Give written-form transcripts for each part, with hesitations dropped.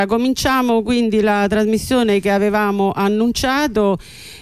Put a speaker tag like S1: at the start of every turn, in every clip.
S1: Cominciamo quindi la trasmissione che avevamo annunciato.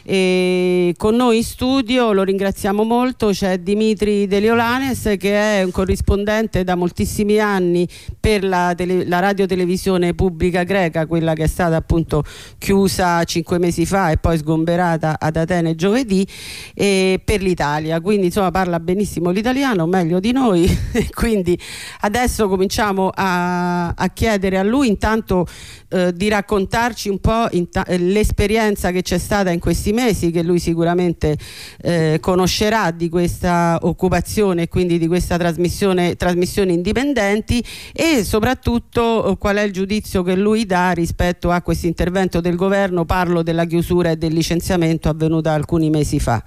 S1: Con noi in studio, lo ringraziamo molto, c'è Dimitri Deliolanes, che è un corrispondente da moltissimi anni per la radiotelevisione pubblica greca, quella che è stata appunto chiusa 5 mesi fa e poi sgomberata ad Atene giovedì, per l'Italia, quindi insomma parla benissimo l'italiano, meglio di noi. Quindi adesso cominciamo a chiedere a lui intanto di raccontarci un po' l'esperienza che c'è stata in questi mesi, che lui sicuramente conoscerà, di questa occupazione e quindi di questa trasmissioni indipendenti, e soprattutto qual è il giudizio che lui dà rispetto a questo intervento del governo. Parlo della chiusura e del licenziamento avvenuta alcuni mesi fa.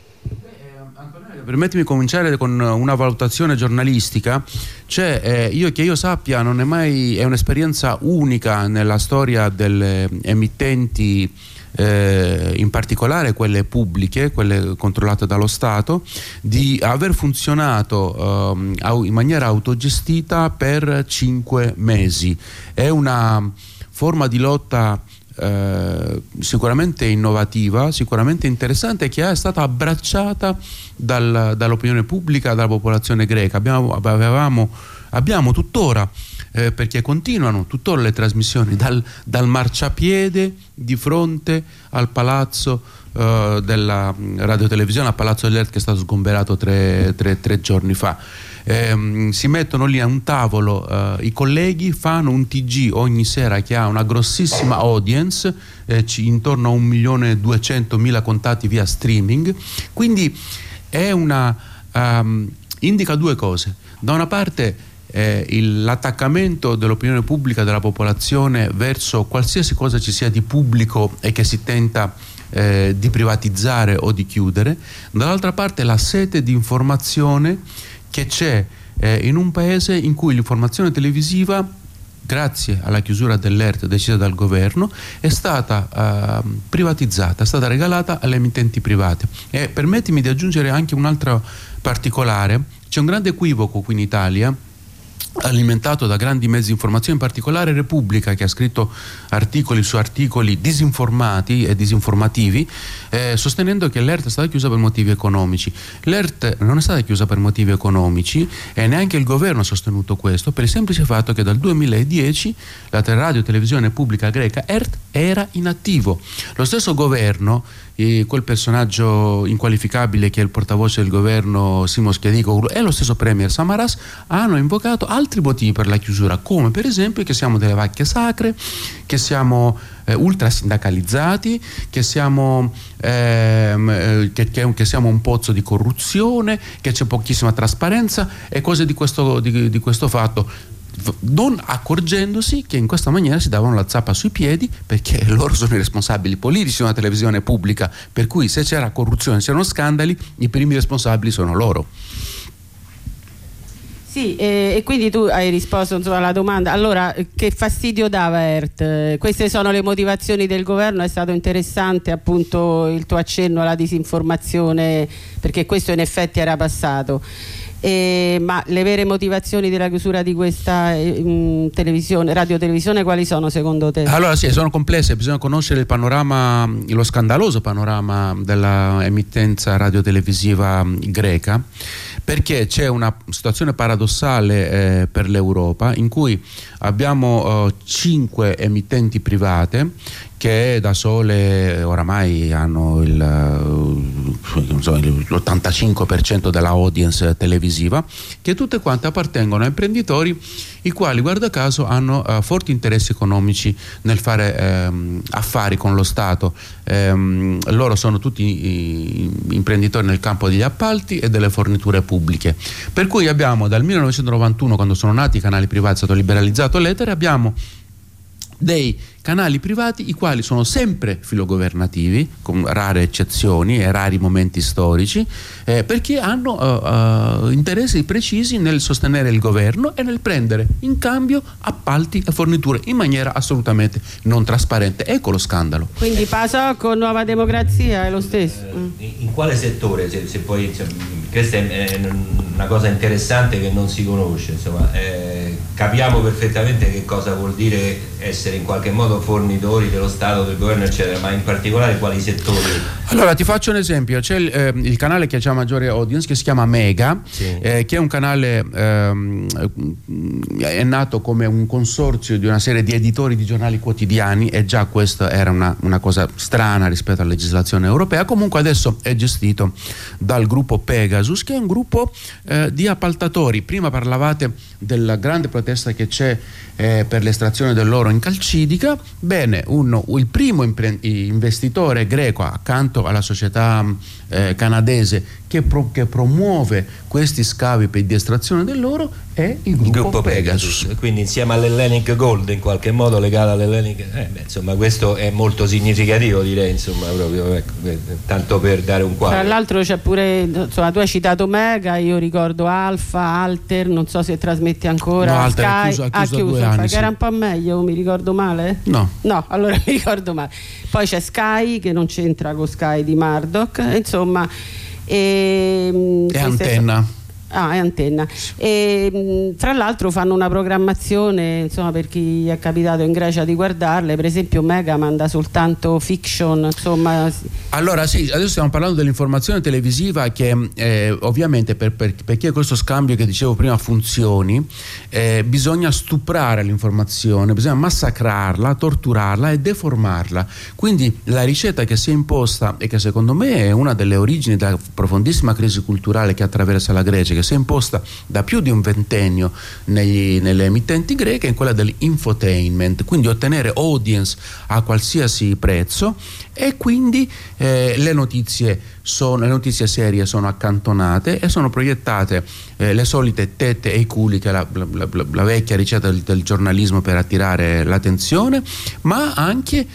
S2: Permettimi di cominciare con una valutazione giornalistica. Io che io sappia non è mai, è un'esperienza unica nella storia delle emittenti, in particolare quelle pubbliche, quelle controllate dallo Stato, di aver funzionato in maniera autogestita per 5 mesi. È una forma di lotta sicuramente innovativa, sicuramente interessante, che è stata abbracciata dall'opinione pubblica, dalla popolazione greca. Abbiamo tuttora, perché continuano tuttora le trasmissioni dal marciapiede di fronte al palazzo della radiotelevisione, al palazzo dell'ERT, che è stato sgomberato tre giorni fa. Si mettono lì a un tavolo, i colleghi fanno un TG ogni sera che ha una grossissima audience, intorno a 1.200.000 contatti via streaming. Quindi è indica due cose: da una parte l'attaccamento dell'opinione pubblica, della popolazione verso qualsiasi cosa ci sia di pubblico e che si tenta di privatizzare o di chiudere; dall'altra parte la sete di informazione che c'è in un paese in cui l'informazione televisiva, grazie alla chiusura dell'ERT decisa dal governo, è stata privatizzata, è stata regalata alle emittenti private. E permettimi di aggiungere anche un altro particolare: c'è un grande equivoco qui in Italia, alimentato da grandi mezzi di informazione, in particolare Repubblica, che ha scritto articoli su articoli disinformati e disinformativi, sostenendo che l'ERT è stata chiusa per motivi economici. L'ERT non è stata chiusa per motivi economici, e neanche il governo ha sostenuto questo, per il semplice fatto che dal 2010 la radio televisione pubblica greca ERT era inattivo. Lo stesso governo, quel personaggio inqualificabile che è il portavoce del governo Simos Kedioglu, e lo stesso premier Samaras hanno invocato altri motivi per la chiusura, come per esempio che siamo delle vacche sacre, che siamo ultra sindacalizzati, che siamo un pozzo di corruzione, che c'è pochissima trasparenza e cose di questo fatto, non accorgendosi che in questa maniera si davano la zappa sui piedi, perché loro sono i responsabili politici di una televisione pubblica, per cui se c'era corruzione, c'erano scandali, i primi responsabili sono loro.
S1: Sì, e quindi tu hai risposto alla domanda. Allora, che fastidio dava ERT? Queste sono le motivazioni del governo. È stato interessante appunto il tuo accenno alla disinformazione, perché questo in effetti era passato. Ma le vere motivazioni della chiusura di questa radiotelevisione quali sono secondo te?
S2: Allora sì, sono complesse, bisogna conoscere il panorama, lo scandaloso panorama della emittenza radiotelevisiva greca, perché c'è una situazione paradossale per l'Europa, in cui abbiamo 5 emittenti private che da sole oramai hanno l'85% della audience televisiva, che tutte quante appartengono a imprenditori i quali, guarda caso, hanno forti interessi economici nel fare affari con lo Stato. Loro sono tutti imprenditori nel campo degli appalti e delle forniture pubbliche, per cui abbiamo dal 1991, quando sono nati i canali privati, è stato liberalizzato l'etere, abbiamo dei canali privati i quali sono sempre filogovernativi, con rare eccezioni e rari momenti storici, perché hanno interessi precisi nel sostenere il governo e nel prendere in cambio appalti e forniture in maniera assolutamente non trasparente. Ecco lo scandalo.
S1: Quindi PASOK con Nuova Democrazia è lo stesso?
S3: In quale settore? Se poi, questa è una cosa interessante che non si conosce, insomma. capiamo perfettamente che cosa vuol dire essere in qualche modo fornitori dello Stato, del governo, eccetera, ma in particolare quali settori?
S2: Allora ti faccio un esempio: c'è il canale che ha maggiore audience, che si chiama Mega,
S3: sì.
S2: Che è un canale è nato come un consorzio di una serie di editori di giornali quotidiani, e già questa era una cosa strana rispetto alla legislazione europea. Comunque adesso è gestito dal gruppo Pegasus, che è un gruppo di appaltatori. Prima parlavate della grande protesta che c'è per l'estrazione dell'oro in Calcidica. Bene, il primo investitore greco, accanto alla società canadese che promuove questi scavi di estrazione dell'oro, è il gruppo Pegasus.
S3: Quindi insieme all'Hellenic Gold, in qualche modo legato all'Hellenic, insomma questo è molto significativo, direi, insomma, proprio, tanto per dare un quadro.
S1: Tra l'altro c'è pure, insomma, tu hai citato Mega, io ricordo Alfa, Alter, non so se trasmette ancora.
S2: No, Alter
S1: Sky
S2: ha chiuso 2 anni,
S1: che
S2: sì.
S1: era un po' meglio, mi ricordo male?
S2: No,
S1: allora mi ricordo male. Poi c'è Sky, che non c'entra con Sky di Murdoch, insomma.
S2: è Antenna.
S1: È Antenna. E tra l'altro fanno una programmazione, insomma, per chi è capitato in Grecia di guardarle, per esempio Mega manda soltanto fiction, insomma.
S2: Allora sì, adesso stiamo parlando dell'informazione televisiva, che ovviamente perché questo scambio che dicevo prima funzioni, bisogna stuprare l'informazione, bisogna massacrarla, torturarla e deformarla. Quindi la ricetta che si è imposta, e che secondo me è una delle origini della profondissima crisi culturale che attraversa la Grecia, che si è imposta da più di un ventennio nelle emittenti greche, è quella dell'infotainment, quindi ottenere audience a qualsiasi prezzo, e quindi le notizie serie sono accantonate e sono proiettate le solite tette e i culi, che è la vecchia ricetta del giornalismo per attirare l'attenzione, ma anche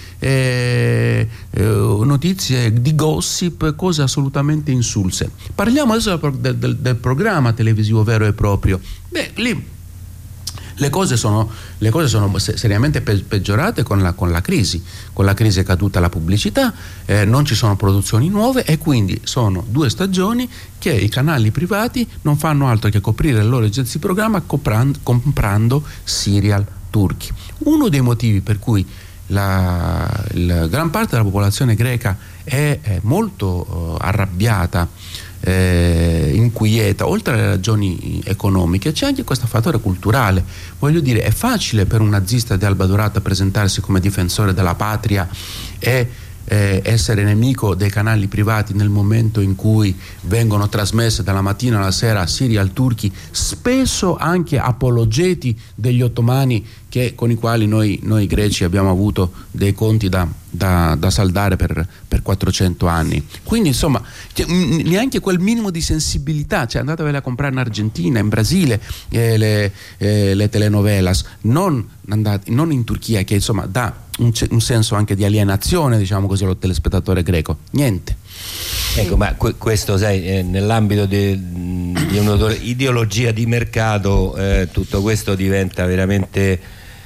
S2: notizie di gossip, cose assolutamente insulse. Parliamo adesso del programma televisivo vero e proprio. Beh, lì le cose sono seriamente peggiorate con la crisi. Con la crisi è caduta la pubblicità, non ci sono produzioni nuove, e quindi sono 2 stagioni che i canali privati non fanno altro che coprire le loro esigenze di programma comprando serial turchi. Uno dei motivi per cui la gran parte della popolazione greca è molto arrabbiata, inquieta, oltre alle ragioni economiche, c'è anche questo fattore culturale. Voglio dire, è facile per un nazista di Alba Dorata presentarsi come difensore della patria e essere nemico dei canali privati nel momento in cui vengono trasmesse dalla mattina alla sera serial turchi, spesso anche apologeti degli ottomani, con i quali noi greci abbiamo avuto dei conti da saldare per 400 anni. Quindi insomma neanche quel minimo di sensibilità, cioè andatevele a comprare in Argentina, in Brasile, le telenovelas, non in Turchia, che insomma dà un senso anche di alienazione, diciamo così, allo telespettatore greco. Niente.
S3: Ecco, ma questo, sai, nell'ambito di un'ideologia di mercato, tutto questo diventa veramente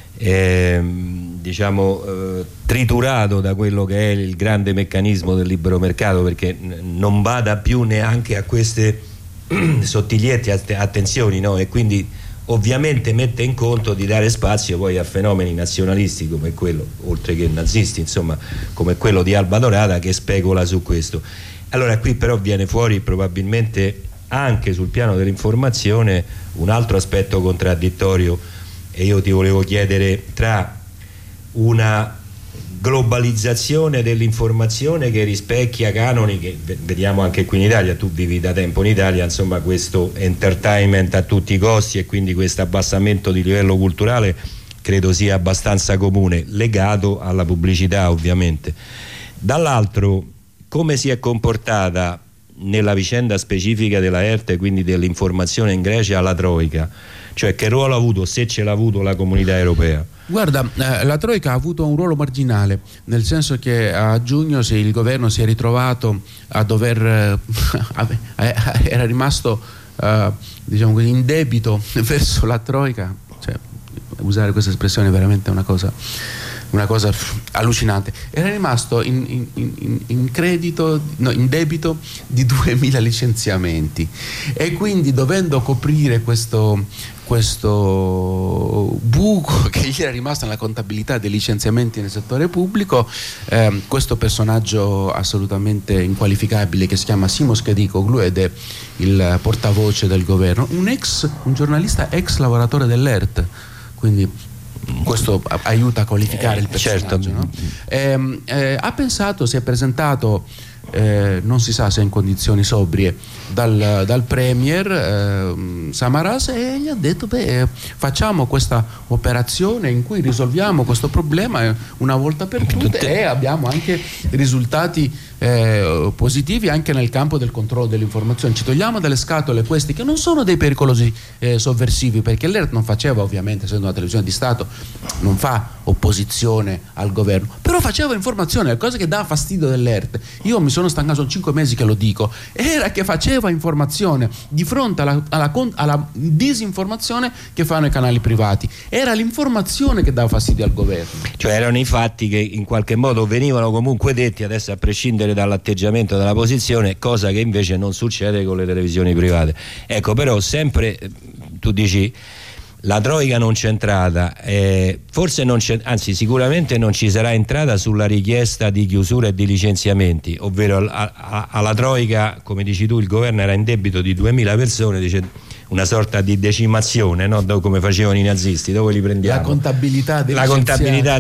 S3: triturato da quello che è il grande meccanismo del libero mercato, perché non bada più neanche a queste sottigliette attenzioni, no? E quindi ovviamente mette in conto di dare spazio poi a fenomeni nazionalisti come quello, oltre che nazisti, insomma, come quello di Alba Dorata, che specula su questo. Allora qui però viene fuori probabilmente anche sul piano dell'informazione un altro aspetto contraddittorio, e io ti volevo chiedere, tra una globalizzazione dell'informazione che rispecchia canoni che vediamo anche qui in Italia, tu vivi da tempo in Italia, insomma, questo entertainment a tutti i costi, e quindi questo abbassamento di livello culturale credo sia abbastanza comune, legato alla pubblicità ovviamente. Dall'altro, come si è comportata nella vicenda specifica della ERT, quindi dell'informazione in Grecia, la Troika? Cioè, che ruolo ha avuto, se ce l'ha avuto, la Comunità Europea?
S2: Guarda, la Troika ha avuto un ruolo marginale, nel senso che a giugno il governo si è ritrovato a dover era rimasto diciamo così, in debito verso la Troika. Cioè, usare questa espressione è veramente una cosa una cosa allucinante. Era rimasto in credito, no, in debito di 2000 licenziamenti, e quindi, dovendo coprire questo buco che gli era rimasto nella contabilità dei licenziamenti nel settore pubblico, questo personaggio assolutamente inqualificabile che si chiama Simo Schedicoglu ed è il portavoce del governo, un giornalista ex lavoratore dell'ERT, quindi questo aiuta a qualificare il personaggio,
S3: certo.
S2: No? Ha pensato, si è presentato, non si sa se in condizioni sobrie, dal premier Samaras, e gli ha detto: facciamo questa operazione in cui risolviamo questo problema una volta per tutte, e abbiamo anche risultati positivi anche nel campo del controllo dell'informazione. Ci togliamo dalle scatole questi che non sono dei pericolosi sovversivi, perché l'ERT non faceva, ovviamente, essendo una televisione di Stato, non fa opposizione al governo, però faceva informazione. La cosa che dà fastidio dell'ERT, io mi sono stancato, sono 5 mesi che lo dico, era che faceva informazione di fronte alla disinformazione che fanno i canali privati. Era l'informazione che dava fastidio al governo,
S3: cioè erano i fatti che in qualche modo venivano comunque detti, adesso a prescindere dall'atteggiamento della posizione, cosa che invece non succede con le televisioni private. Ecco, però sempre tu dici la troica non c'è entrata, forse non c'è, anzi sicuramente non ci sarà entrata sulla richiesta di chiusura e di licenziamenti, ovvero alla troica, come dici tu, il governo era in debito di 2000 persone, dice una sorta di decimazione, no? Come facevano i nazisti, dove li prendiamo?
S2: La contabilità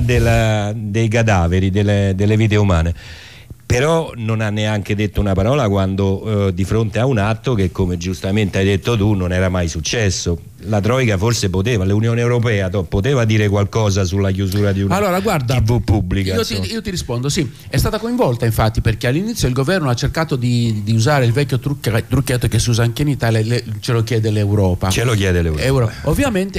S3: dei cadaveri, delle vite umane. Però non ha neanche detto una parola quando di fronte a un atto che, come giustamente hai detto tu, non era mai successo. La troica forse poteva, l'Unione Europea poteva dire qualcosa sulla chiusura di una TV pubblica.
S2: Io ti rispondo, sì, è stata coinvolta, infatti, perché all'inizio il governo ha cercato di usare il vecchio trucchetto che si usa anche in Italia, ce lo chiede l'Europa. Ovviamente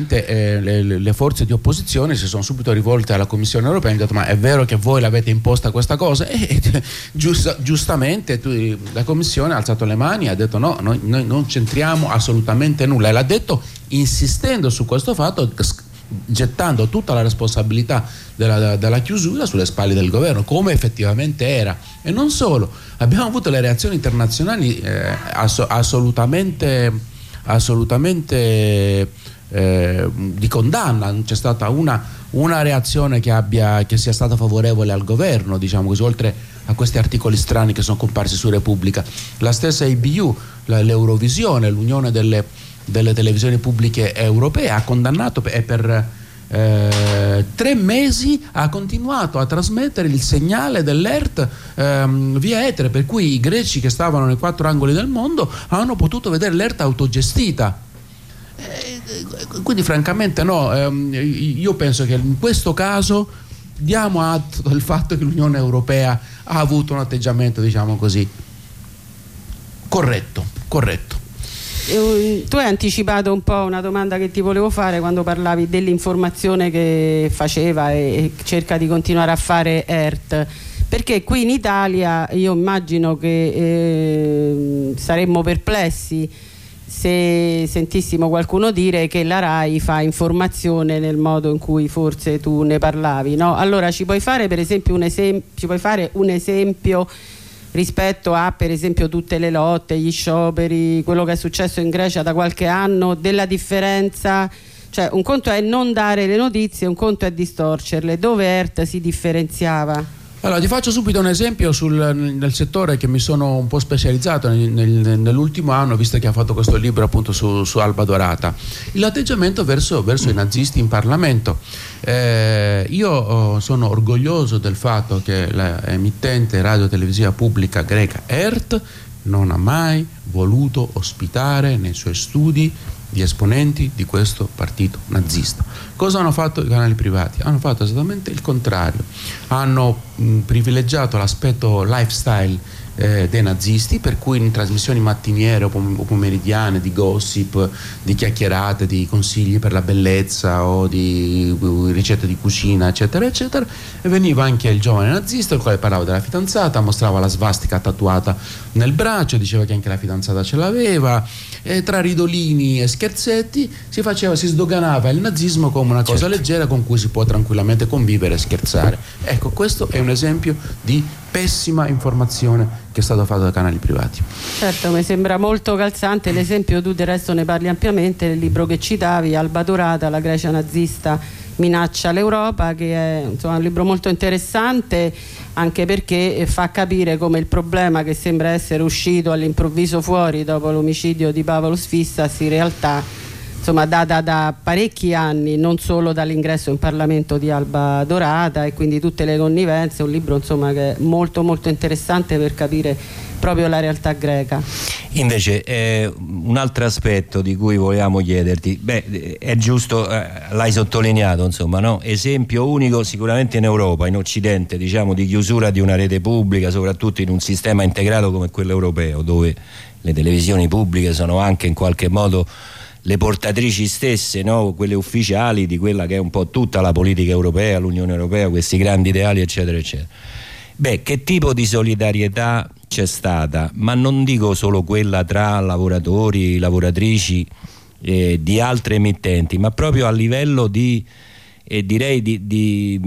S2: le forze di opposizione si sono subito rivolte alla Commissione Europea e hanno detto: ma è vero che voi l'avete imposta questa cosa? E giustamente la Commissione ha alzato le mani e ha detto: no, noi non c'entriamo assolutamente nulla, e l'ha detto insistendo su questo fatto, gettando tutta la responsabilità della chiusura sulle spalle del governo, come effettivamente era. E non solo, abbiamo avuto le reazioni internazionali assolutamente di condanna. Non c'è stata una reazione che sia stata favorevole al governo, diciamo così, oltre a questi articoli strani che sono comparsi su Repubblica. La stessa IBU, l'Eurovisione, l'Unione delle televisioni pubbliche europee, ha condannato e per 3 mesi ha continuato a trasmettere il segnale dell'ERT via etere, per cui i greci che stavano nei 4 angoli del mondo hanno potuto vedere l'ERT autogestita. Quindi francamente no, io penso che in questo caso diamo atto del fatto che l'Unione Europea ha avuto un atteggiamento, diciamo così, corretto.
S1: Tu hai anticipato un po' una domanda che ti volevo fare quando parlavi dell'informazione che faceva e cerca di continuare a fare ERT, perché qui in Italia io immagino che saremmo perplessi se sentissimo qualcuno dire che la RAI fa informazione nel modo in cui forse tu ne parlavi, no? Allora ci puoi fare per esempio un esempio rispetto a, per esempio, tutte le lotte, gli scioperi, quello che è successo in Grecia da qualche anno, della differenza? Cioè, un conto è non dare le notizie, un conto è distorcerle. Dove ERT si differenziava?
S2: Allora, ti faccio subito un esempio nel settore che mi sono un po' specializzato nell'ultimo anno, visto che ha fatto questo libro appunto su Alba Dorata. L'atteggiamento verso i nazisti in Parlamento. Io sono orgoglioso del fatto che l'emittente radio-televisiva pubblica greca ERT non ha mai voluto ospitare nei suoi studi gli esponenti di questo partito nazista. Cosa hanno fatto i canali privati? Hanno fatto esattamente il contrario. Hanno privilegiato l'aspetto lifestyle dei nazisti, per cui in trasmissioni mattiniere o pomeridiane di gossip, di chiacchierate, di consigli per la bellezza o di ricette di cucina, eccetera eccetera, e veniva anche il giovane nazista, il quale parlava della fidanzata, mostrava la svastica tatuata nel braccio, diceva che anche la fidanzata ce l'aveva, e tra ridolini e scherzetti si sdoganava il nazismo come come una cosa leggera con cui si può tranquillamente convivere e scherzare. Ecco, questo è un esempio di pessima informazione che è stato fatto da canali privati.
S1: Certo, mi sembra molto calzante l'esempio, tu del resto ne parli ampiamente nel libro che citavi, Alba Dorata, la Grecia nazista minaccia l'Europa, che è insomma un libro molto interessante, anche perché fa capire come il problema che sembra essere uscito all'improvviso fuori dopo l'omicidio di Paolo Sfissas in realtà insomma data da parecchi anni, non solo dall'ingresso in Parlamento di Alba Dorata, e quindi tutte le connivenze. Un libro insomma che è molto molto interessante per capire proprio la realtà greca.
S3: Invece un altro aspetto di cui volevamo chiederti, è giusto, l'hai sottolineato, insomma, no? Esempio unico sicuramente in Europa, in Occidente, diciamo, di chiusura di una rete pubblica, soprattutto in un sistema integrato come quello europeo, dove le televisioni pubbliche sono anche in qualche modo le portatrici stesse, no? Quelle ufficiali di quella che è un po' tutta la politica europea, l'Unione Europea, questi grandi ideali, eccetera eccetera. Che tipo di solidarietà c'è stata? Ma non dico solo quella tra lavoratori, lavoratrici di altre emittenti, ma proprio a livello di direi di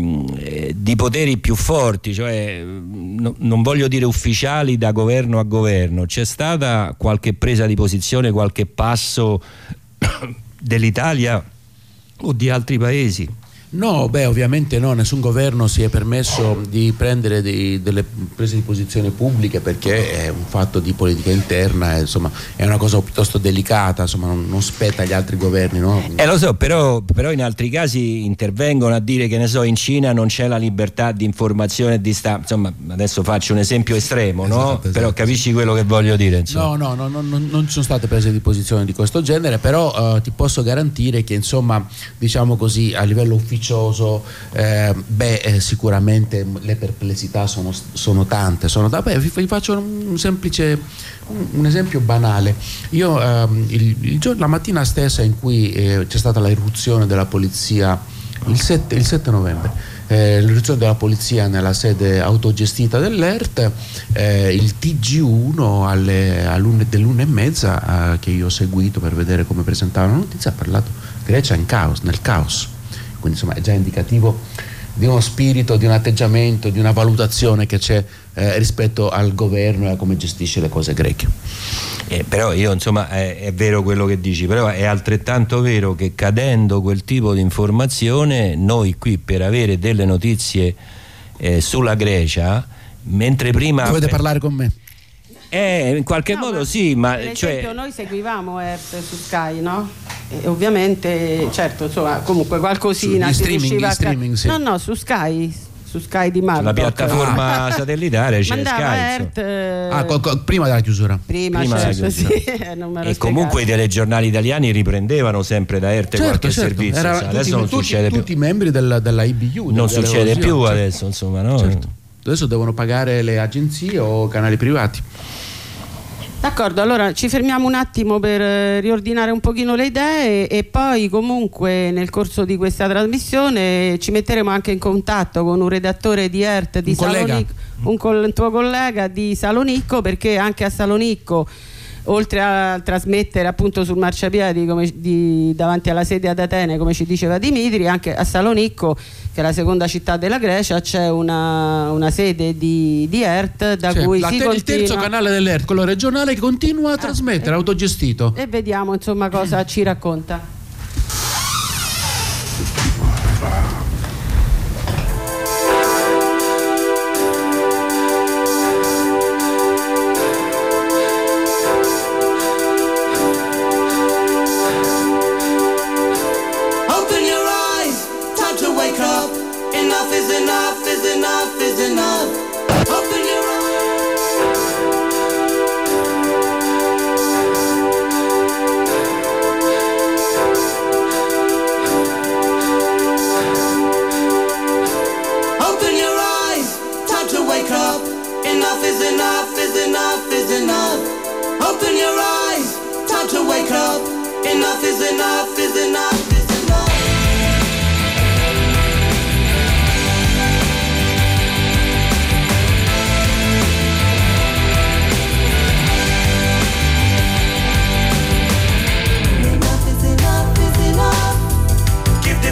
S3: poteri più forti, cioè non voglio dire ufficiali da governo a governo. C'è stata qualche presa di posizione, qualche passo dell'Italia o di altri paesi?
S2: No, ovviamente no, nessun governo si è permesso di prendere delle prese di posizione pubbliche, perché è un fatto di politica interna, insomma è una cosa piuttosto delicata, insomma non spetta agli altri governi, no?
S3: Lo so, però in altri casi intervengono a dire che, ne so, in Cina non c'è la libertà di informazione e di stampa, insomma adesso faccio un esempio estremo, no? Esatto. Però capisci quello che voglio dire, insomma.
S2: No, non ci sono state prese di posizione di questo genere, però ti posso garantire che, insomma, diciamo così, a livello ufficiale sicuramente le perplessità sono tante. Vi faccio un esempio banale. Io la mattina stessa in cui c'è stata la irruzione della polizia, il 7 novembre, l'irruzione della polizia nella sede autogestita dell'ERT, il TG1 dell'1:30 che io ho seguito per vedere come presentavano la notizia, ha parlato Grecia nel caos. Quindi insomma è già indicativo di uno spirito, di un atteggiamento, di una valutazione che c'è rispetto al governo e a come gestisce le cose greche.
S3: Però io, insomma, è vero quello che dici, però è altrettanto vero che, cadendo quel tipo di informazione, noi qui per avere delle notizie sulla Grecia, mentre prima
S2: dovete parlare con me.
S3: In qualche modo sì, ma
S1: per esempio noi seguivamo ERT su Sky, no? E ovviamente, certo, insomma, comunque qualcosina si riusciva
S2: streaming, sì.
S1: No, su Sky di Murdoch,
S3: la piattaforma satellitare c'è Sky,
S2: prima della chiusura.
S1: Prima certo, sì.
S3: E comunque i telegiornali italiani riprendevano sempre da ERT qualche servizio. Adesso non succede più.
S2: Tutti i membri della IBU
S3: non succede più adesso, insomma, no?
S2: Certo. Adesso devono pagare le agenzie o canali privati.
S1: D'accordo, allora ci fermiamo un attimo per riordinare un pochino le idee, e poi comunque nel corso di questa trasmissione ci metteremo anche in contatto con un redattore di ERT di Salonicco, un tuo collega di Salonicco, perché anche a Salonicco, oltre a trasmettere appunto sul marciapiedi davanti alla sede ad Atene, come ci diceva Dimitri, anche a Salonicco, che è la seconda città della Grecia, c'è una sede di ERT da cui si continua. Il terzo canale dell'ERT, quello regionale, che continua a trasmettere, autogestito. E vediamo insomma cosa ci racconta.
S4: Give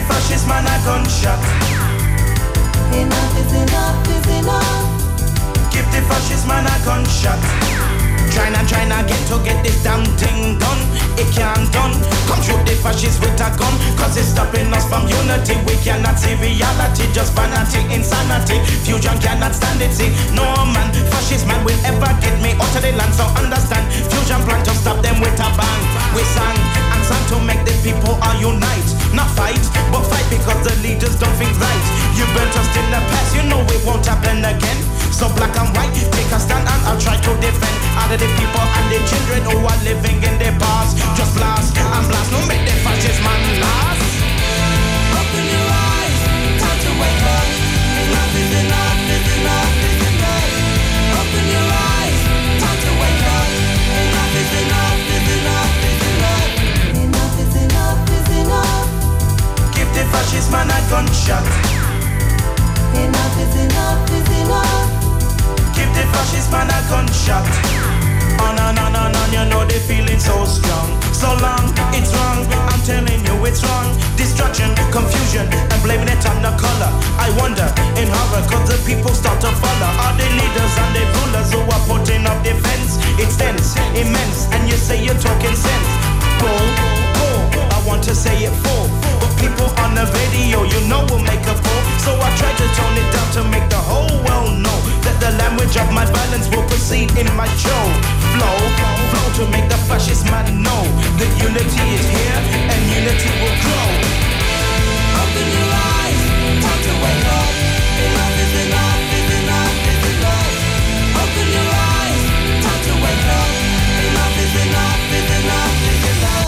S4: What is stopping us from unity? We cannot see reality, just vanity, insanity. Fusion cannot stand it, see. No man, fascist man will ever get me out of the land. So understand, fusion plan to stop them with a bang. We sang and sang to make the people all unite. Not fight, but fight because the leaders don't think right. You burnt us in the past, you know it won't happen again. So black and white, take a stand and I'll try to defend all of the people and the children who are living in the past. Just blast and blast, no make the fascist man last. Open your eyes, time to wake up. Enough is enough, is enough, is enough. Open your eyes, time to wake up. Enough is enough, is enough, is enough. Enough is enough, is enough. Give the fascist man a gunshot. Enough is enough, is enough. Give the fascist man a gunshot. On and on and on, you know they feeling so strong. So long, it's wrong, I'm telling you it's wrong. Destruction, confusion, and blaming it on the color. I wonder, in horror, cause the people start to follow all the leaders and the rulers who are putting up defense. It's dense, immense, and you say you're talking sense. Bull, bull, I want to say it full. But people on the radio, you know will make a fool. So I try to tone it down to make the whole world know that the language of my violence will proceed in my show. Flow, flow to make the fascist man know that unity is here and unity will grow. Open your eyes, time to wake up. Enough is enough, is enough, is enough. Open your eyes, time to wake up. Enough is enough, is enough, is enough.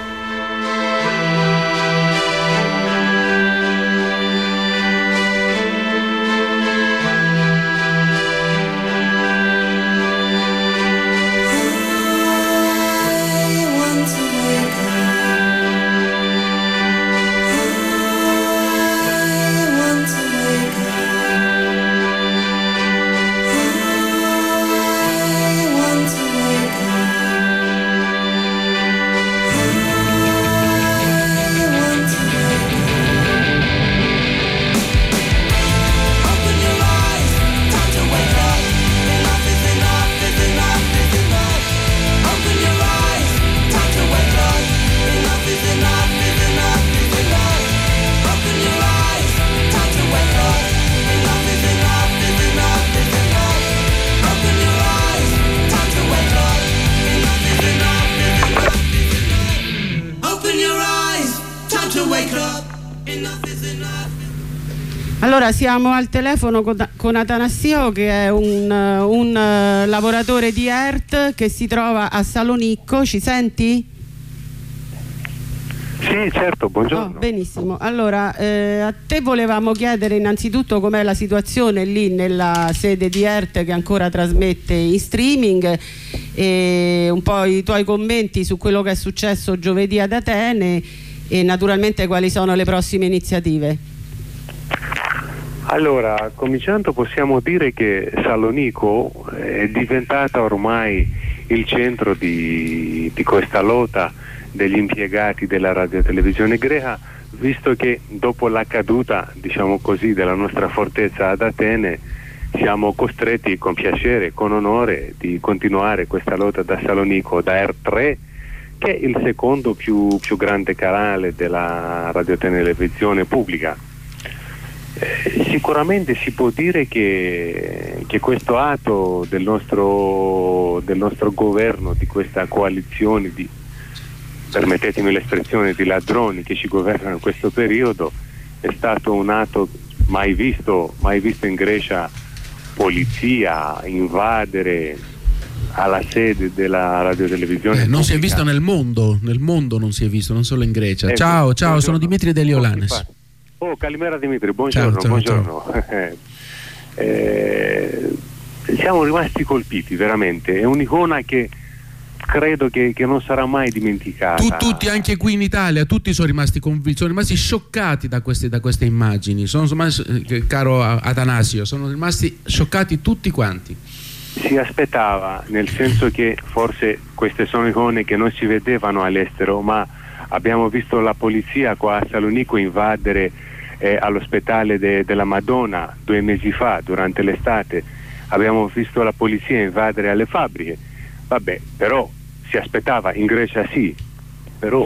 S1: Allora siamo al telefono con Atanassio, che è un lavoratore di ERT che si trova a Salonicco. Ci senti?
S5: Sì, certo, buongiorno.
S1: Oh, benissimo. Allora, a te volevamo chiedere innanzitutto com'è la situazione lì nella sede di ERT che ancora trasmette in streaming, e un po' i tuoi commenti su quello che è successo giovedì ad Atene e naturalmente quali sono le prossime iniziative.
S5: Allora, cominciando possiamo dire che Salonicco è diventata ormai il centro di questa lotta degli impiegati della radiotelevisione greca, visto che dopo la caduta, diciamo così, della nostra fortezza ad Atene, siamo costretti con piacere e con onore di continuare questa lotta da Salonicco, da R3, che è il secondo più grande canale della radiotelevisione pubblica. Sicuramente si può dire che questo atto del nostro governo, di questa coalizione di, permettetemi l'espressione, di ladroni che ci governano in questo periodo, è stato un atto mai visto in Grecia. Polizia, invadere alla sede della radiotelevisione
S2: non si è visto nel mondo non si è visto, non solo in Grecia. Ciao, buongiorno. Sono Dimitri Deliolanes.
S5: Oh, Calimera Dimitri, buongiorno. Ciao. Siamo rimasti colpiti, veramente. È un'icona che credo che non sarà mai dimenticata.
S2: Tutti, anche qui in Italia, tutti sono rimasti convinti, sono rimasti scioccati da queste immagini. Caro Atanasio, sono rimasti scioccati tutti quanti.
S5: Si aspettava, nel senso che forse queste sono icone che non si vedevano all'estero, ma abbiamo visto la polizia qua a Salonicco invadere all'ospedale della Madonna 2 mesi fa, durante l'estate. Abbiamo visto la polizia invadere alle fabbriche. Vabbè, però si aspettava, in Grecia sì, però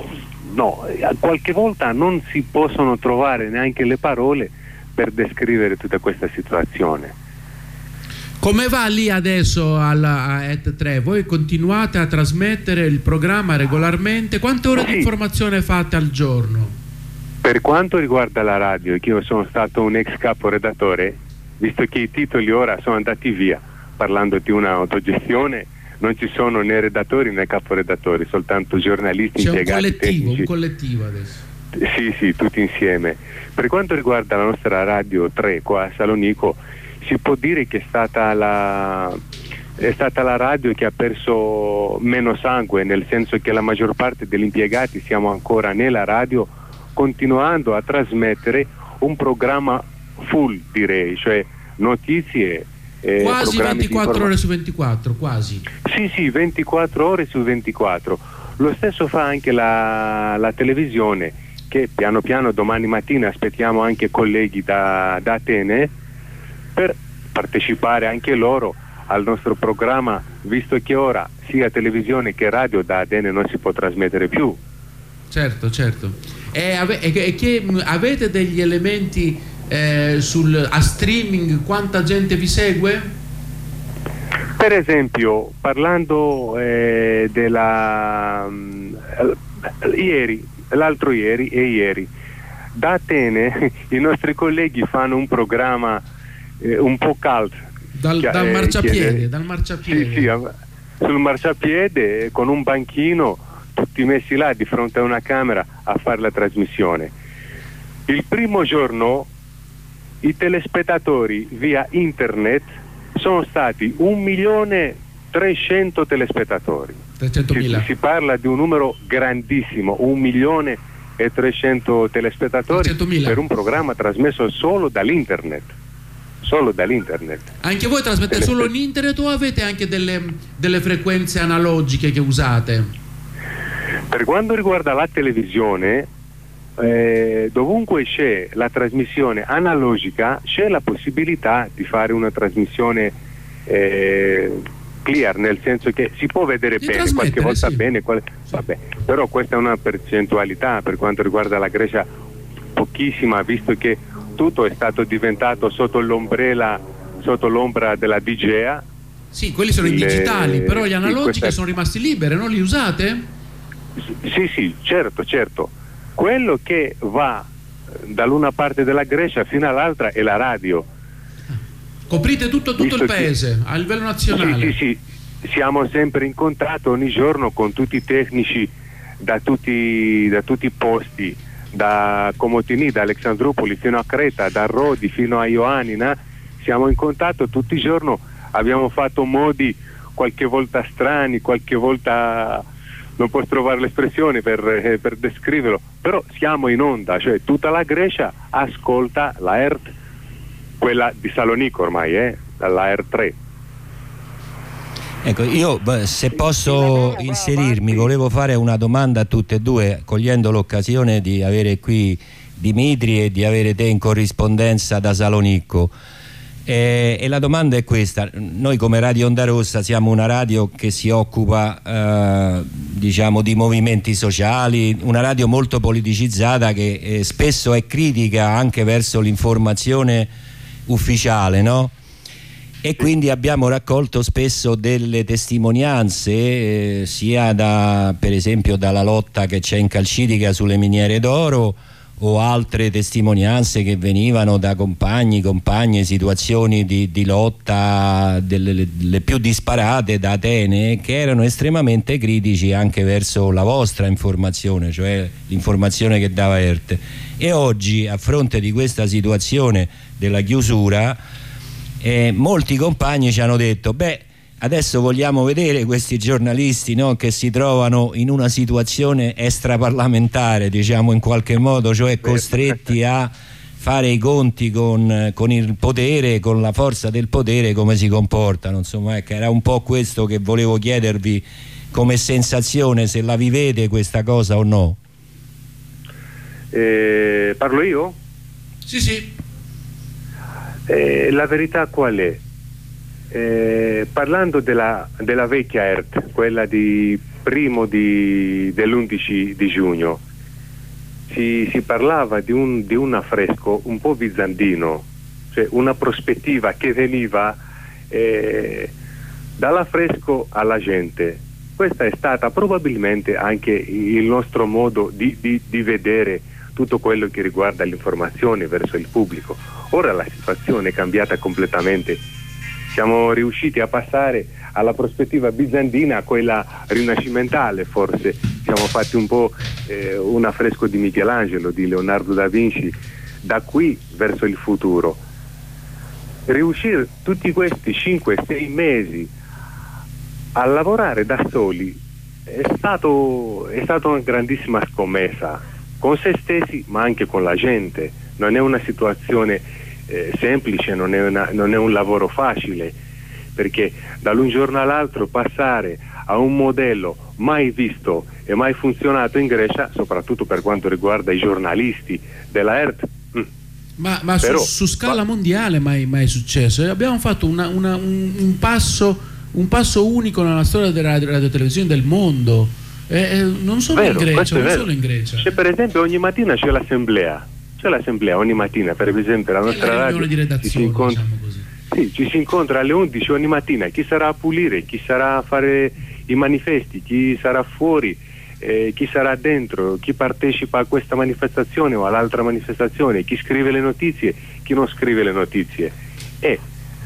S5: no, qualche volta non si possono trovare neanche le parole per descrivere tutta questa situazione.
S2: Come va lì adesso a ET3? Voi continuate a trasmettere il programma regolarmente? Quante ore di informazione fate al giorno?
S5: Per quanto riguarda la radio, che io sono stato un ex caporedattore, visto che i titoli ora sono andati via, parlando di un'autogestione, non ci sono né redattori né caporedattori, soltanto giornalisti,
S2: c'è
S5: impiegati tecnici.
S2: un collettivo adesso.
S5: Sì, tutti insieme. Per quanto riguarda la nostra radio 3 qua a Salonico, si può dire che è stata la radio che ha perso meno sangue, nel senso che la maggior parte degli impiegati siamo ancora nella radio, continuando a trasmettere un programma full, direi, cioè notizie,
S2: quasi 24 ore su 24, quasi.
S5: Sì, 24 ore su 24. Lo stesso fa anche la televisione, che piano piano domani mattina aspettiamo anche colleghi da Atene per partecipare anche loro al nostro programma, visto che ora sia televisione che radio da Atene non si può trasmettere più.
S2: Certo. E che avete degli elementi a streaming? Quanta gente vi segue?
S5: Per esempio, parlando l'altro ieri e ieri, da Atene i nostri colleghi fanno un programma un po' caldo
S2: dal marciapiede.
S5: Sì, sul marciapiede, con un banchino, tutti messi là di fronte a una camera a fare la trasmissione. Il primo giorno i telespettatori via internet sono stati 1.300.000 telespettatori.
S2: 300.000.
S5: Si parla di un numero grandissimo, 1.300.000 telespettatori
S2: 300.000.
S5: per un programma trasmesso solo dall'internet.
S2: Anche voi trasmettete solo in internet o avete anche delle frequenze analogiche che usate?
S5: Per quanto riguarda la televisione, dovunque c'è la trasmissione analogica c'è la possibilità di fare una trasmissione clear, nel senso che si può vedere bene, qualche volta sì. Bene, vabbè. Però questa è una percentualità. Per quanto riguarda la Grecia, pochissima, visto che tutto è stato diventato sotto l'ombra della Digea.
S2: Sì, quelli sono i digitali, però gli analogici sono rimasti liberi, non li usate?
S5: Sì, certo. Quello che va dall'una parte della Grecia fino all'altra è la radio.
S2: Coprite tutto il paese, a livello nazionale?
S5: Sì, siamo sempre in contatto ogni giorno con tutti i tecnici da tutti i posti, da Komotini, da Alexandropoli fino a Creta, da Rodi fino a Ioannina. Siamo in contatto tutti i giorni. Abbiamo fatto modi qualche volta strani, qualche volta non posso trovare l'espressione per descriverlo, però siamo in onda, cioè tutta la Grecia ascolta la ERT, quella di Salonico ormai, la R3.
S3: Ecco, io se posso inserirmi, volevo fare una domanda a tutte e due, cogliendo l'occasione di avere qui Dimitri e di avere te in corrispondenza da Salonico. E la domanda è questa: noi come Radio Onda Rossa siamo una radio che si occupa diciamo di movimenti sociali, una radio molto politicizzata che spesso è critica anche verso l'informazione ufficiale, no? E quindi abbiamo raccolto spesso delle testimonianze sia per esempio dalla lotta che c'è in Calcidica sulle miniere d'oro, o altre testimonianze che venivano da compagne, situazioni di lotta delle più disparate da Atene, che erano estremamente critici anche verso la vostra informazione, cioè l'informazione che dava ERT. E oggi, a fronte di questa situazione della chiusura, molti compagni ci hanno detto: adesso vogliamo vedere questi giornalisti, no, che si trovano in una situazione extraparlamentare, diciamo in qualche modo, cioè costretti a fare i conti con il potere, con la forza del potere, come si comportano. Insomma, era un po' questo che volevo chiedervi come sensazione, se la vivete questa cosa o no.
S5: Parlo io?
S2: Sì.
S5: La verità qual è? Parlando della vecchia ERT, quella dell'11 di giugno, si parlava di un affresco un po' bizantino, cioè una prospettiva che veniva dall'affresco alla gente. Questa è stata probabilmente anche il nostro modo di vedere tutto quello che riguarda l'informazione verso il pubblico. Ora la situazione è cambiata completamente, siamo riusciti a passare alla prospettiva bizantina a quella rinascimentale, forse siamo fatti un po' un affresco di Michelangelo, di Leonardo da Vinci, da qui verso il futuro. Riuscire tutti questi 5-6 mesi a lavorare da soli è stato una grandissima scommessa con se stessi ma anche con la gente. Non è una situazione semplice, non è un lavoro facile, perché dall'un giorno all'altro passare a un modello mai visto e mai funzionato in Grecia, soprattutto per quanto riguarda i giornalisti della ERT.
S2: Ma però, su scala mondiale mai è successo. Abbiamo fatto un passo unico nella storia della radiotelevisione del mondo, non solo in Grecia.
S5: C'è, per esempio, ogni mattina c'è l'assemblea ogni mattina, per esempio la nostra radio
S2: di redazione, diciamo così.
S5: Sì, ci si incontra alle 11 ogni mattina, chi sarà a pulire, chi sarà a fare i manifesti, chi sarà fuori, chi sarà dentro, chi partecipa a questa manifestazione o all'altra manifestazione, chi scrive le notizie, chi non scrive le notizie. E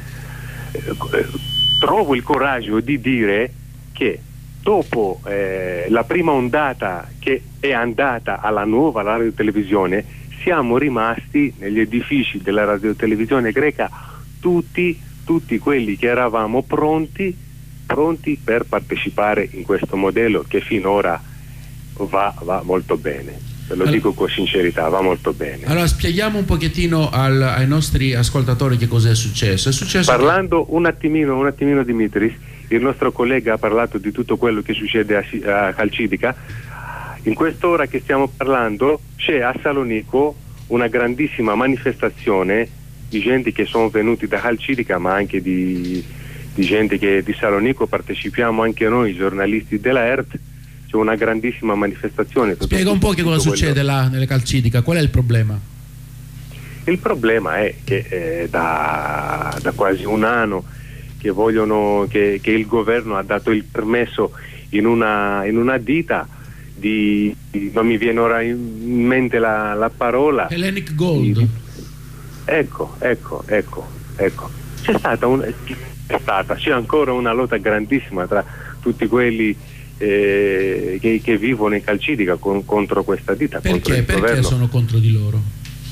S5: trovo il coraggio di dire che dopo la prima ondata che è andata alla nuova radiotelevisione, siamo rimasti negli edifici della radiotelevisione greca tutti quelli che eravamo pronti per partecipare in questo modello che finora va molto bene. Ve lo dico con sincerità, va molto bene.
S2: Allora spieghiamo un pochettino ai nostri ascoltatori che cosa è successo.
S5: Parlando un attimino Dimitris, il nostro collega ha parlato di tutto quello che succede a Calcidica. In quest'ora che stiamo parlando c'è a Salonico una grandissima manifestazione di gente che sono venuti da Calcidica, ma anche di gente che di Salonico partecipiamo anche noi giornalisti della ERT. C'è una grandissima manifestazione.
S2: Spiega un po' che cosa succede là nelle Calcidica, qual è il problema?
S5: Il problema è che da quasi un anno che vogliono che il governo ha dato il permesso in una ditta non mi viene ora in mente la parola.
S2: Hellenic Gold.
S5: Ecco. C'è ancora una lotta grandissima tra tutti quelli che vivono in Calcidica contro questa ditta.
S2: Perché sono contro di loro?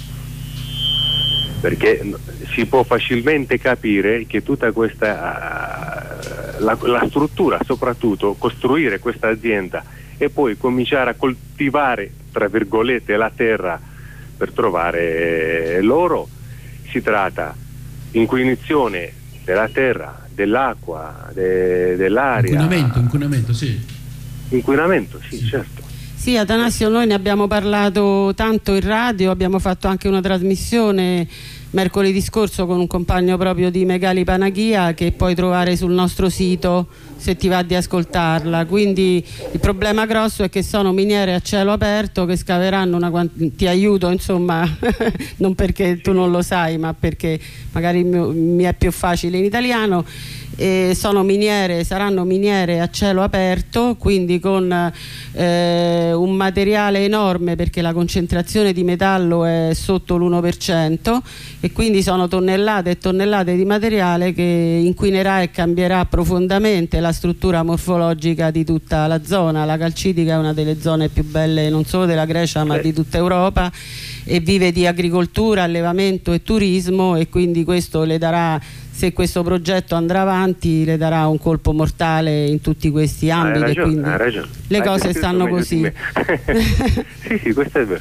S5: Perché si può facilmente capire che tutta questa la struttura, soprattutto costruire questa azienda e poi cominciare a coltivare, tra virgolette, la terra per trovare l'oro, si tratta di inquinazione della terra, dell'acqua, dell'aria.
S2: Inquinamento, sì.
S5: Inquinamento, sì, certo.
S1: Sì, Atanasio, noi ne abbiamo parlato tanto in radio, abbiamo fatto anche una trasmissione mercoledì scorso con un compagno proprio di Megali Panaghia, che puoi trovare sul nostro sito se ti va di ascoltarla. Quindi il problema grosso è che sono miniere a cielo aperto che scaveranno ti aiuto, insomma, non perché tu non lo sai, ma perché magari mi è più facile in italiano. Saranno miniere a cielo aperto, quindi con un materiale enorme, perché la concentrazione di metallo è sotto l'1%, e quindi sono tonnellate e tonnellate di materiale che inquinerà e cambierà profondamente la struttura morfologica di tutta la zona. La Calcidica è una delle zone più belle non solo della Grecia ma di tutta Europa, e vive di agricoltura, allevamento e turismo, e quindi questo le darà, se questo progetto andrà avanti, le darà un colpo mortale in tutti questi ambiti.
S5: Hai ragione.
S1: Le cose stanno così.
S5: Sì, questo è vero.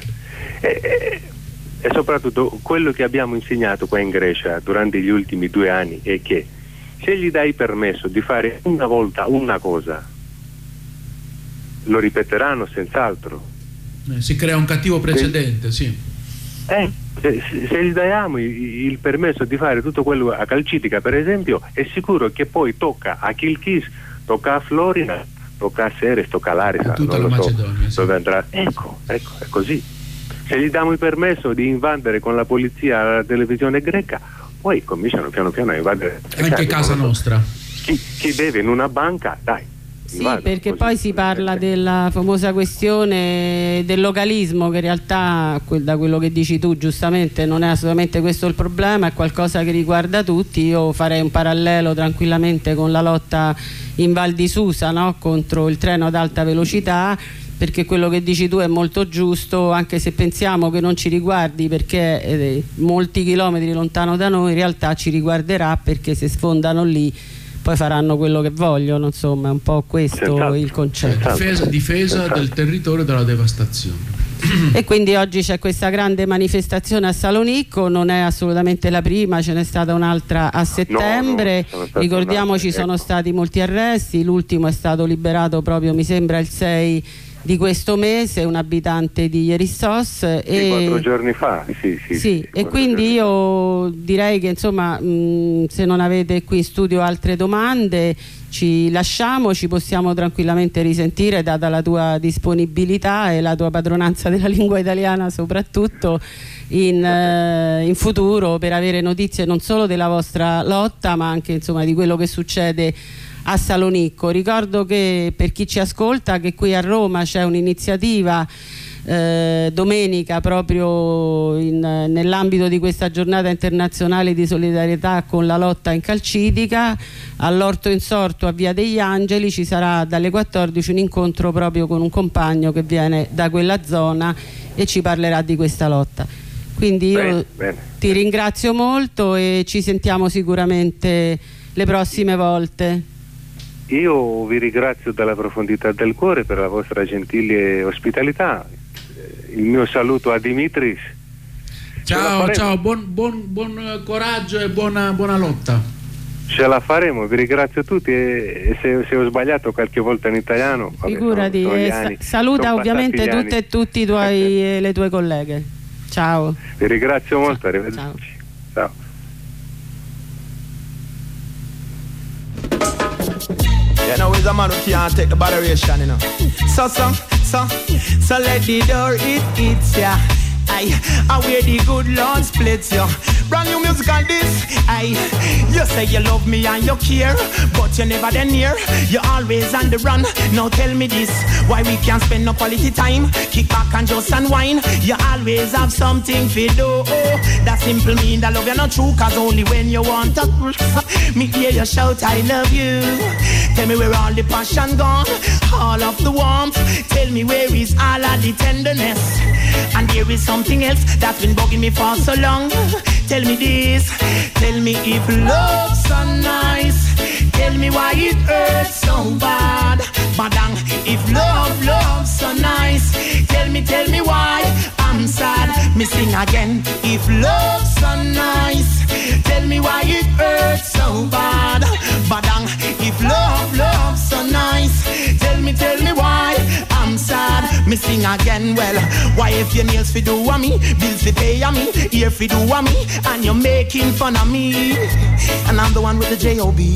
S5: E soprattutto quello che abbiamo insegnato qua in Grecia durante gli ultimi 2 anni è che se gli dai permesso di fare una volta una cosa, lo ripeteranno senz'altro.
S2: Si crea un cattivo precedente, sì.
S5: Se gli diamo il permesso di fare tutto quello a Calcidica, per esempio, è sicuro che poi tocca a Kilkis, tocca a Florina, tocca a Seres, tocca a Larisa,
S2: tutta la Macedonia, sì.
S5: Dove andrà. Ecco, è così. Se gli diamo il permesso di invadere con la polizia la televisione greca, poi cominciano piano piano a invadere
S2: anche casa nostra.
S5: Chi deve in una banca, dai.
S1: Sì, perché poi si parla della famosa questione del localismo, che in realtà, da quello che dici tu giustamente, non è assolutamente questo il problema, è qualcosa che riguarda tutti. Io farei un parallelo tranquillamente con la lotta in Val di Susa, no? Contro il treno ad alta velocità, perché quello che dici tu è molto giusto, anche se pensiamo che non ci riguardi perché è molti chilometri lontano da noi, in realtà ci riguarderà, perché se sfondano lì poi faranno quello che vogliono, insomma è un po' questo il concetto.
S2: Difesa del territorio dalla devastazione.
S1: E quindi oggi c'è questa grande manifestazione a Salonicco, non è assolutamente la prima, ce n'è stata un'altra a settembre, ricordiamoci sono stati molti arresti, l'ultimo è stato liberato proprio mi sembra il 6 di questo mese, un abitante di Ierissos, e
S5: 4 giorni fa, sì,
S1: e quindi io direi che insomma se non avete qui in studio altre domande ci lasciamo, ci possiamo tranquillamente risentire, data la tua disponibilità e la tua padronanza della lingua italiana soprattutto in futuro, per avere notizie non solo della vostra lotta ma anche insomma di quello che succede a Salonicco. Ricordo che per chi ci ascolta che qui a Roma c'è un'iniziativa domenica proprio nell'ambito di questa giornata internazionale di solidarietà con la lotta incalcidica. All'Orto Insorto a Via degli Angeli ci sarà dalle 14 un incontro proprio con un compagno che viene da quella zona e ci parlerà di questa lotta. Quindi io ti ringrazio molto e ci sentiamo sicuramente le prossime volte.
S5: Io vi ringrazio dalla profondità del cuore per la vostra gentile ospitalità. Il mio saluto a Dimitris.
S2: Ciao, buon coraggio e buona lotta.
S5: Ce la faremo, vi ringrazio tutti e se ho sbagliato qualche volta in italiano,
S1: figurati, saluta ovviamente tutte e tutti le tue colleghe. Ciao.
S5: Vi ringrazio molto, arrivederci. Ciao.
S4: You know, he's a man who can't take the botheration, you know. So let the door hits ya. I wear the good Lord splits ya. Brand new music on this. You say you love me and you care, but you never then near. You're always on the run. Now tell me this, why we can't spend no quality time? Kick back and just unwind. You always have something to do. That simple mean that love you not true, cause only when you want to me hear you shout I love you. Tell me where all the passion gone, all of the warmth. Tell me where is all of the tenderness. And there is something else that's been bugging me for so long. Tell me this, tell me if love's so nice. Tell me why it hurts so bad. Badang, if love's so nice. Tell me why I'm sad. Me sing again, if love's so nice. Tell me why it hurts so bad. Badang, if love's so nice. Tell me why I'm sad. Me sing again, well, why if your nails fi do a me, bills fi pay a me, ear fi do a me, and you're making fun of me, and I'm the one with the J.O.B.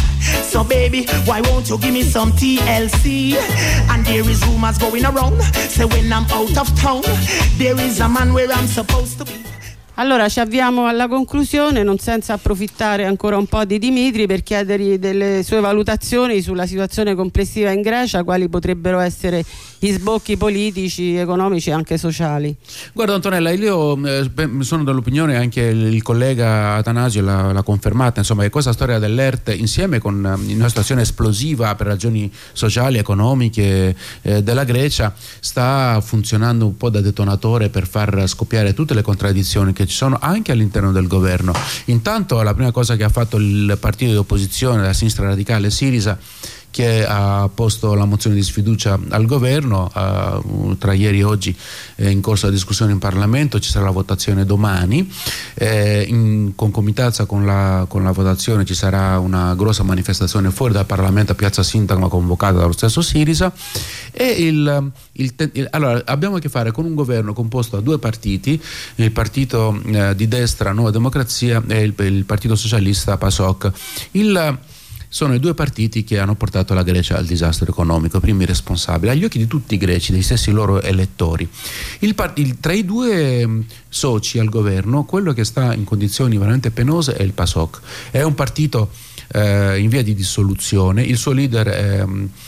S4: So baby, why won't you give me some TLC? And there is rumors going around, say when I'm out of town, there is a man where I'm supposed to be.
S1: Allora ci avviamo alla conclusione, non senza approfittare ancora un po' di Dimitri per chiedergli delle sue valutazioni sulla situazione complessiva in Grecia, quali potrebbero essere gli sbocchi politici, economici e anche sociali.
S2: Guarda Antonella, io sono dell'opinione, anche il collega Atanasio l'ha confermata, insomma, che questa storia dell'ERT, insieme con una situazione esplosiva per ragioni sociali, economiche della Grecia, sta funzionando un po' da detonatore per far scoppiare tutte le contraddizioni che ci sono anche all'interno del governo. Intanto la prima cosa che ha fatto il partito di opposizione, la sinistra radicale Sirisa, che ha posto la mozione di sfiducia al governo, tra ieri e oggi è in corso la discussione in Parlamento, ci sarà la votazione domani, in concomitanza con la votazione ci sarà una grossa manifestazione fuori dal Parlamento a Piazza Sintagma convocata dallo stesso Sirisa, e allora abbiamo a che fare con un governo composto da due partiti, il partito di destra Nuova Democrazia e il partito socialista PASOK. sono i due partiti che hanno portato la Grecia al disastro economico, primi responsabili, agli occhi di tutti i greci, dei stessi loro elettori. Tra i due soci al governo, quello che sta in condizioni veramente penose è il PASOK. È un partito in via di dissoluzione. Il suo leader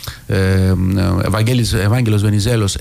S2: Evangelos Venizelos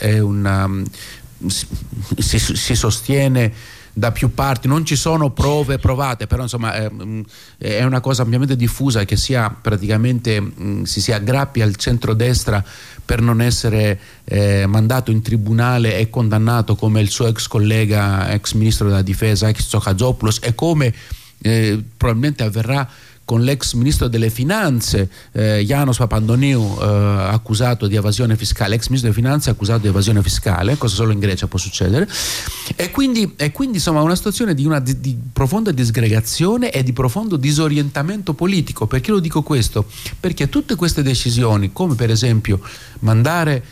S2: si sostiene da più parti, non ci sono prove provate, però insomma è una cosa ampiamente diffusa che sia praticamente si aggrappi al centrodestra per non essere mandato in tribunale e condannato come il suo ex collega, ex ministro della difesa, ex Tsokazopoulos, e come probabilmente avverrà con l'ex ministro delle finanze Yanos Papandoniou, accusato di evasione fiscale, ex ministro delle finanze accusato di evasione fiscale, cosa solo in Grecia può succedere, e quindi insomma una situazione di profonda disgregazione e di profondo disorientamento politico. Perché lo dico questo? Perché tutte queste decisioni, come per esempio mandare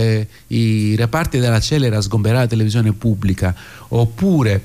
S2: i reparti della Celere a sgomberare la televisione pubblica, oppure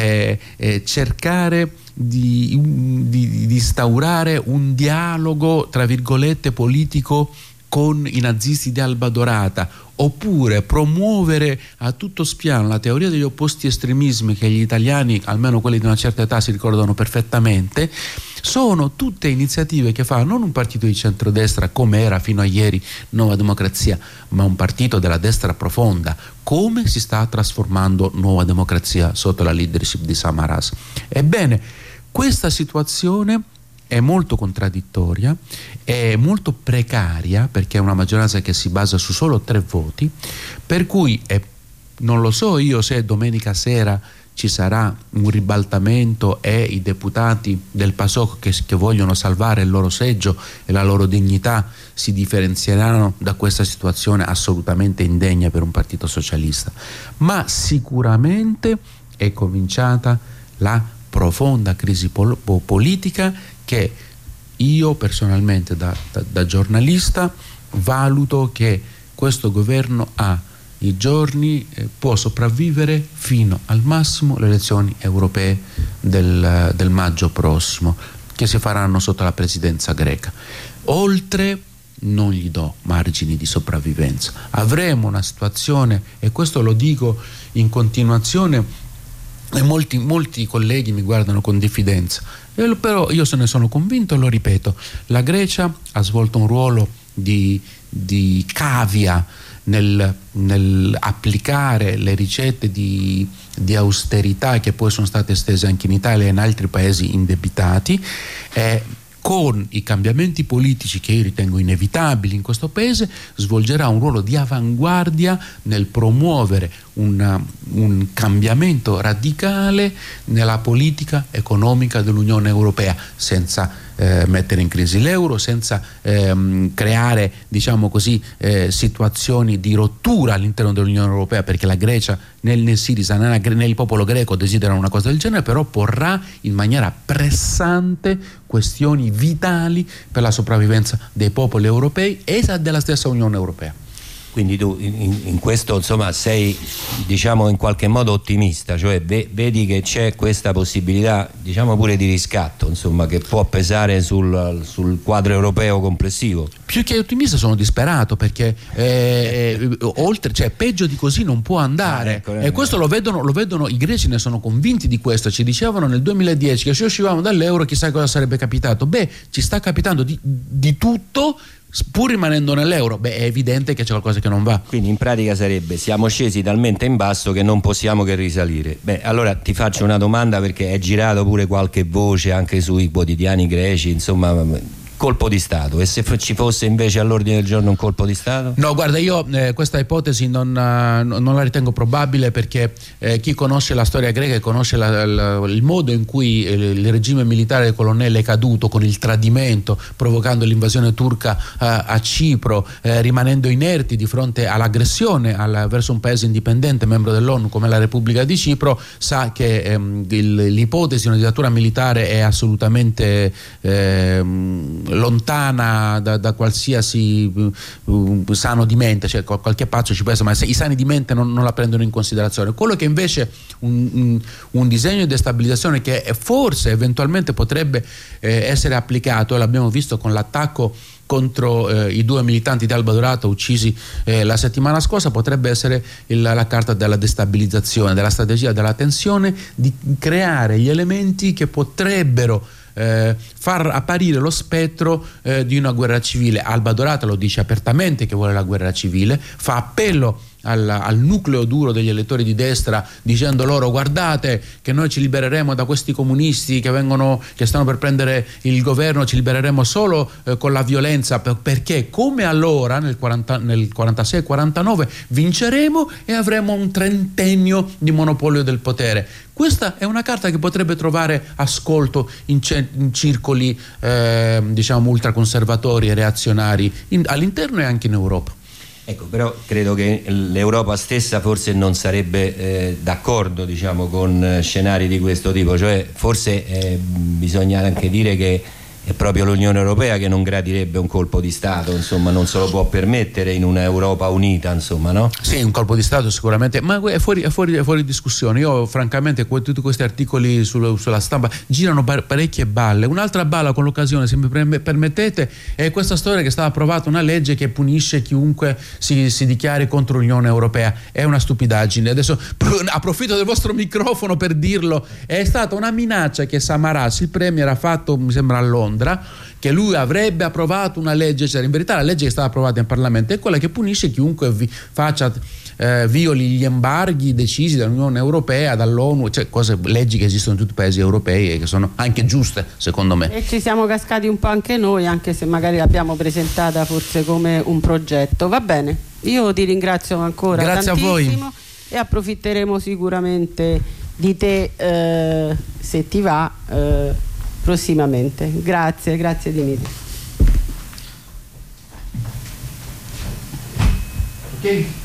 S2: cercare di instaurare un dialogo tra virgolette politico con i nazisti di Alba Dorata, oppure promuovere a tutto spiano la teoria degli opposti estremismi che gli italiani, almeno quelli di una certa età, si ricordano perfettamente, sono tutte iniziative che fa non un partito di centrodestra come era fino a ieri Nuova Democrazia, ma un partito della destra profonda, come si sta trasformando Nuova Democrazia sotto la leadership di Samaras. Ebbene, questa situazione è molto contraddittoria, è molto precaria, perché è una maggioranza che si basa su solo 3 voti, per cui non lo so io se domenica sera ci sarà un ribaltamento e i deputati del PASOK che vogliono salvare il loro seggio e la loro dignità si differenzieranno da questa situazione assolutamente indegna per un partito socialista, ma sicuramente è cominciata la profonda crisi politica che io personalmente da giornalista valuto che questo governo ha i giorni, può sopravvivere fino al massimo le elezioni europee del maggio prossimo, che si faranno sotto la presidenza greca. Oltre non gli do margini di sopravvivenza. Avremo una situazione, e questo lo dico in continuazione, e molti colleghi mi guardano con diffidenza, però io se ne sono convinto e lo ripeto: la Grecia ha svolto un ruolo di cavia nel applicare le ricette di austerità che poi sono state estese anche in Italia e in altri paesi indebitati, con i cambiamenti politici che io ritengo inevitabili in questo paese, svolgerà un ruolo di avanguardia nel promuovere un cambiamento radicale nella politica economica dell'Unione Europea, senza mettere in crisi l'euro, senza creare, diciamo così, situazioni di rottura all'interno dell'Unione Europea, perché la Grecia né Siriza né il popolo greco desiderano una cosa del genere, però porrà in maniera pressante questioni vitali per la sopravvivenza dei popoli europei e della stessa Unione Europea.
S3: Quindi tu in questo insomma sei, diciamo, in qualche modo ottimista, cioè vedi che c'è questa possibilità, diciamo, pure di riscatto, insomma, che può pesare sul quadro europeo complessivo.
S2: Più che ottimista sono disperato, perché oltre, cioè peggio di così non può andare, e questo lo vedono i greci, ne sono convinti di questo. Ci dicevano nel 2010 che se uscivamo dall'euro chissà cosa sarebbe capitato. Ci sta capitando di tutto, pur rimanendo nell'euro. È evidente che c'è qualcosa che non va.
S3: Quindi in pratica sarebbe: siamo scesi talmente in basso che non possiamo che risalire. Allora ti faccio una domanda, perché è girato pure qualche voce anche sui quotidiani greci, insomma, colpo di Stato. E se ci fosse invece all'ordine del giorno un colpo di Stato?
S2: No, guarda, io questa ipotesi non la ritengo probabile, perché chi conosce la storia greca e conosce il modo in cui il regime militare del colonnello è caduto, con il tradimento, provocando l'invasione turca a Cipro, rimanendo inerti di fronte all'aggressione verso un paese indipendente, membro dell'ONU come la Repubblica di Cipro, sa che l'ipotesi di una dittatura militare è assolutamente lontana da qualsiasi sano di mente, cioè qualche pazzo ci può essere, ma i sani di mente non la prendono in considerazione. Quello che invece un disegno di destabilizzazione che forse eventualmente potrebbe essere applicato, e l'abbiamo visto con l'attacco contro i 2 militanti di Alba Dorata uccisi la settimana scorsa, potrebbe essere la carta della destabilizzazione, della strategia della tensione, di creare gli elementi che potrebbero far apparire lo spettro di una guerra civile. Alba Dorata lo dice apertamente che vuole la guerra civile, fa appello al nucleo duro degli elettori di destra, dicendo loro: guardate che noi ci libereremo da questi comunisti che stanno per prendere il governo, ci libereremo solo con la violenza, perché come allora nel 46-49 vinceremo e avremo un trentennio di monopolio del potere. Questa è una carta che potrebbe trovare ascolto in circoli diciamo ultraconservatori e reazionari all'interno e anche in Europa.
S3: Ecco, però credo che l'Europa stessa forse non sarebbe d'accordo, diciamo, con scenari di questo tipo, cioè forse bisogna anche dire che è proprio l'Unione Europea che non gradirebbe un colpo di Stato, insomma, non se lo può permettere in una Europa unita, insomma, no?
S2: Sì, un colpo di Stato sicuramente, ma è fuori discussione. Io francamente tutti questi articoli sulla stampa girano parecchie balle. Un'altra balla con l'occasione, se mi permettete, è questa storia che è stata approvata una legge che punisce chiunque si dichiari contro l'Unione Europea. È una stupidaggine. Adesso approfitto del vostro microfono per dirlo. È stata una minaccia che Samaras, il premier, ha fatto, mi sembra a Londra, che lui avrebbe approvato una legge, cioè in verità la legge che è stata approvata in Parlamento è quella che punisce chiunque violi gli embarghi decisi dall'Unione Europea, dall'ONU, cioè leggi che esistono in tutti i paesi europei e che sono anche giuste, secondo me.
S1: E ci siamo cascati un po' anche noi, anche se magari l'abbiamo presentata forse come un progetto. Va bene, io ti ringrazio ancora
S2: Grazie
S1: tantissimo
S2: a voi.
S1: E approfitteremo sicuramente di te se ti va prossimamente. Grazie Dimitri.
S2: Ok.